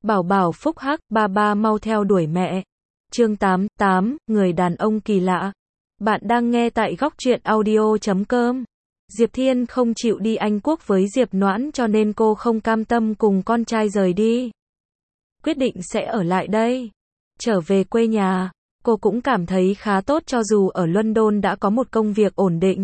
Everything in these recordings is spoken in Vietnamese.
Bảo bảo phúc hắc, ba ba mau theo đuổi mẹ. Chương 88, người đàn ông kỳ lạ. Bạn đang nghe tại góc truyện audio.com. Diệp Thiên không chịu đi Anh Quốc với Diệp Noãn cho nên cô không cam tâm cùng con trai rời đi. Quyết định sẽ ở lại đây. Trở về quê nhà, cô cũng cảm thấy khá tốt cho dù ở London đã có một công việc ổn định.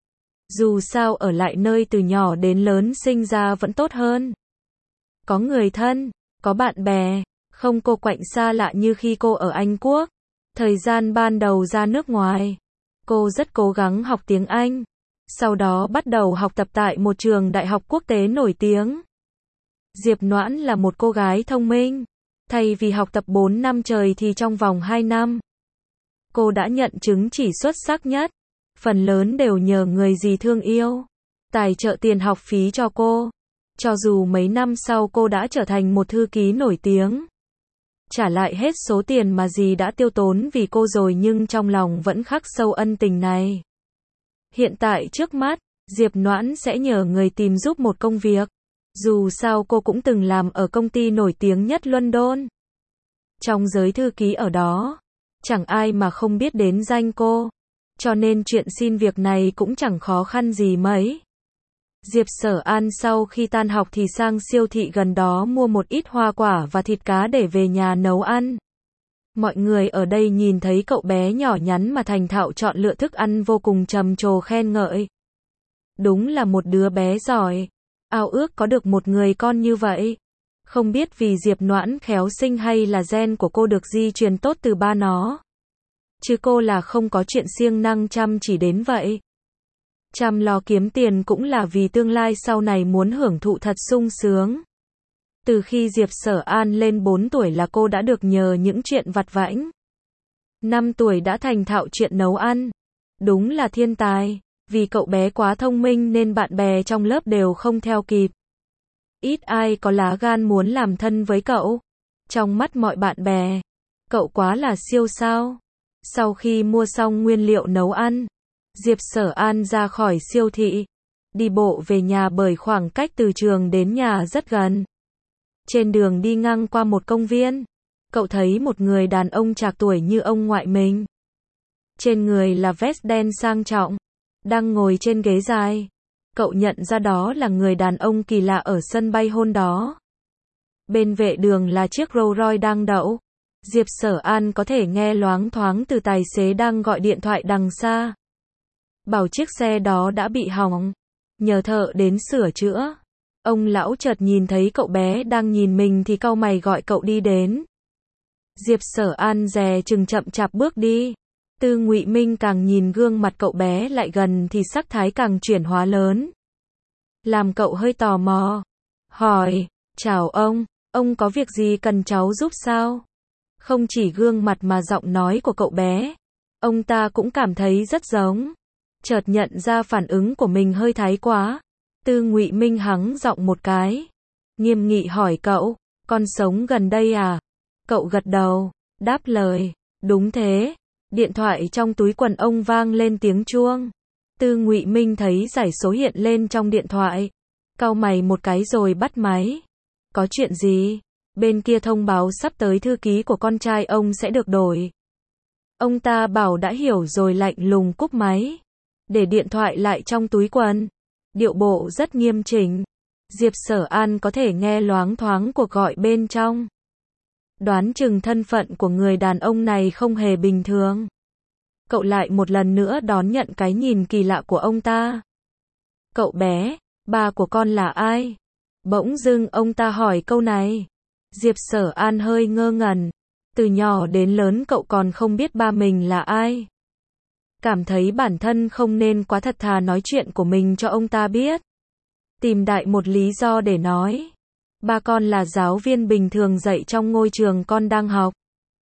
Dù sao ở lại nơi từ nhỏ đến lớn sinh ra vẫn tốt hơn. Có người thân, có bạn bè, không cô quạnh xa lạ như khi cô ở Anh Quốc. Thời gian ban đầu ra nước ngoài, cô rất cố gắng học tiếng Anh. Sau đó bắt đầu học tập tại một trường đại học quốc tế nổi tiếng. Diệp Noãn là một cô gái thông minh. Thay vì học tập 4 năm trời thì trong vòng 2 năm, cô đã nhận chứng chỉ xuất sắc nhất. Phần lớn đều nhờ người dì thương yêu tài trợ tiền học phí cho cô. Cho dù mấy năm sau cô đã trở thành một thư ký nổi tiếng, trả lại hết số tiền mà dì đã tiêu tốn vì cô rồi nhưng trong lòng vẫn khắc sâu ân tình này. Hiện tại trước mắt, Diệp Noãn sẽ nhờ người tìm giúp một công việc. Dù sao cô cũng từng làm ở công ty nổi tiếng nhất London. Trong giới thư ký ở đó, chẳng ai mà không biết đến danh cô. Cho nên chuyện xin việc này cũng chẳng khó khăn gì mấy. Diệp Sở An sau khi tan học thì sang siêu thị gần đó mua một ít hoa quả và thịt cá để về nhà nấu ăn. Mọi người ở đây nhìn thấy cậu bé nhỏ nhắn mà thành thạo chọn lựa thức ăn vô cùng trầm trồ khen ngợi. Đúng là một đứa bé giỏi. Ao ước có được một người con như vậy. Không biết vì Diệp Noãn khéo sinh hay là gen của cô được di truyền tốt từ ba nó. Chứ cô là không có chuyện siêng năng chăm chỉ đến vậy. Chăm lo kiếm tiền cũng là vì tương lai sau này muốn hưởng thụ thật sung sướng. Từ khi Diệp Sở An lên 4 tuổi là cô đã được nhờ những chuyện vặt vãnh. 5 tuổi đã thành thạo chuyện nấu ăn. Đúng là thiên tài. Vì cậu bé quá thông minh nên bạn bè trong lớp đều không theo kịp. Ít ai có lá gan muốn làm thân với cậu. Trong mắt mọi bạn bè, cậu quá là siêu sao. Sau khi mua xong nguyên liệu nấu ăn, Diệp Sở An ra khỏi siêu thị, đi bộ về nhà bởi khoảng cách từ trường đến nhà rất gần. Trên đường đi ngang qua một công viên, cậu thấy một người đàn ông trạc tuổi như ông ngoại mình. Trên người là vest đen sang trọng, đang ngồi trên ghế dài. Cậu nhận ra đó là người đàn ông kỳ lạ ở sân bay hôm đó. Bên vệ đường là chiếc Rolls Royce đang đậu. Diệp Sở An có thể nghe loáng thoáng từ tài xế đang gọi điện thoại đằng xa. Bảo chiếc xe đó đã bị hỏng, nhờ thợ đến sửa chữa. Ông lão chợt nhìn thấy cậu bé đang nhìn mình thì cau mày gọi cậu đi đến. Diệp Sở An dè chừng chậm chạp bước đi. Tư Ngụy Minh càng nhìn gương mặt cậu bé lại gần thì sắc thái càng chuyển hóa lớn. Làm cậu hơi tò mò. Hỏi, chào ông có việc gì cần cháu giúp sao? Không chỉ gương mặt mà giọng nói của cậu bé, ông ta cũng cảm thấy rất giống. Chợt nhận ra phản ứng của mình hơi thái quá. Tư Ngụy Minh hắng giọng một cái. Nghiêm nghị hỏi cậu, con sống gần đây à? Cậu gật đầu, đáp lời, đúng thế. Điện thoại trong túi quần ông vang lên tiếng chuông. Tư Ngụy Minh thấy dãy số hiện lên trong điện thoại. Cau mày một cái rồi bắt máy. Có chuyện gì? Bên kia thông báo sắp tới thư ký của con trai ông sẽ được đổi. Ông ta bảo đã hiểu rồi lạnh lùng cúp máy. Để điện thoại lại trong túi quần. Điệu bộ rất nghiêm chỉnh. Diệp Sở An có thể nghe loáng thoáng cuộc gọi bên trong. Đoán chừng thân phận của người đàn ông này không hề bình thường. Cậu lại một lần nữa đón nhận cái nhìn kỳ lạ của ông ta. Cậu bé, ba của con là ai? Bỗng dưng ông ta hỏi câu này. Diệp Sở An hơi ngơ ngẩn. Từ nhỏ đến lớn cậu còn không biết ba mình là ai. Cảm thấy bản thân không nên quá thật thà nói chuyện của mình cho ông ta biết. Tìm đại một lý do để nói. Ba con là giáo viên bình thường dạy trong ngôi trường con đang học.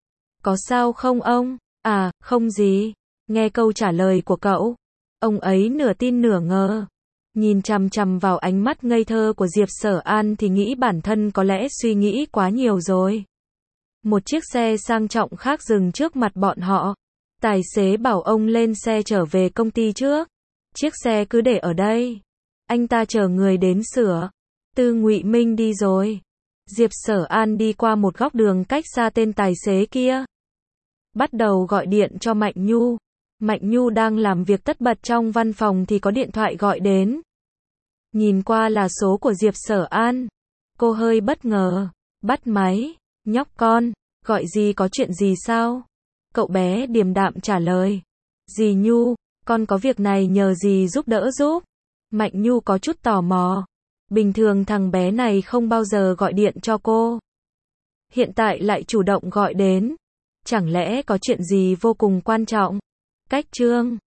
Có sao không ông? À, không gì. Nghe câu trả lời của cậu, ông ấy nửa tin nửa ngờ. Nhìn chằm chằm vào ánh mắt ngây thơ của Diệp Sở An thì nghĩ bản thân có lẽ suy nghĩ quá nhiều rồi. Một chiếc xe sang trọng khác dừng trước mặt bọn họ. Tài xế bảo ông lên xe trở về công ty trước. Chiếc xe cứ để ở đây. Anh ta chờ người đến sửa. Tư Ngụy Minh đi rồi. Diệp Sở An đi qua một góc đường cách xa tên tài xế kia. Bắt đầu gọi điện cho Mạnh Nhu. Mạnh Nhu đang làm việc tất bật trong văn phòng thì có điện thoại gọi đến. Nhìn qua là số của Diệp Sở An. Cô hơi bất ngờ. Bắt máy. Nhóc con, gọi gì, có chuyện gì sao? Cậu bé điềm đạm trả lời. Dì Nhu, con có việc này nhờ dì giúp đỡ giúp. Mạnh Nhu có chút tò mò. Bình thường thằng bé này không bao giờ gọi điện cho cô. Hiện tại lại chủ động gọi đến. Chẳng lẽ có chuyện gì vô cùng quan trọng? Cách chương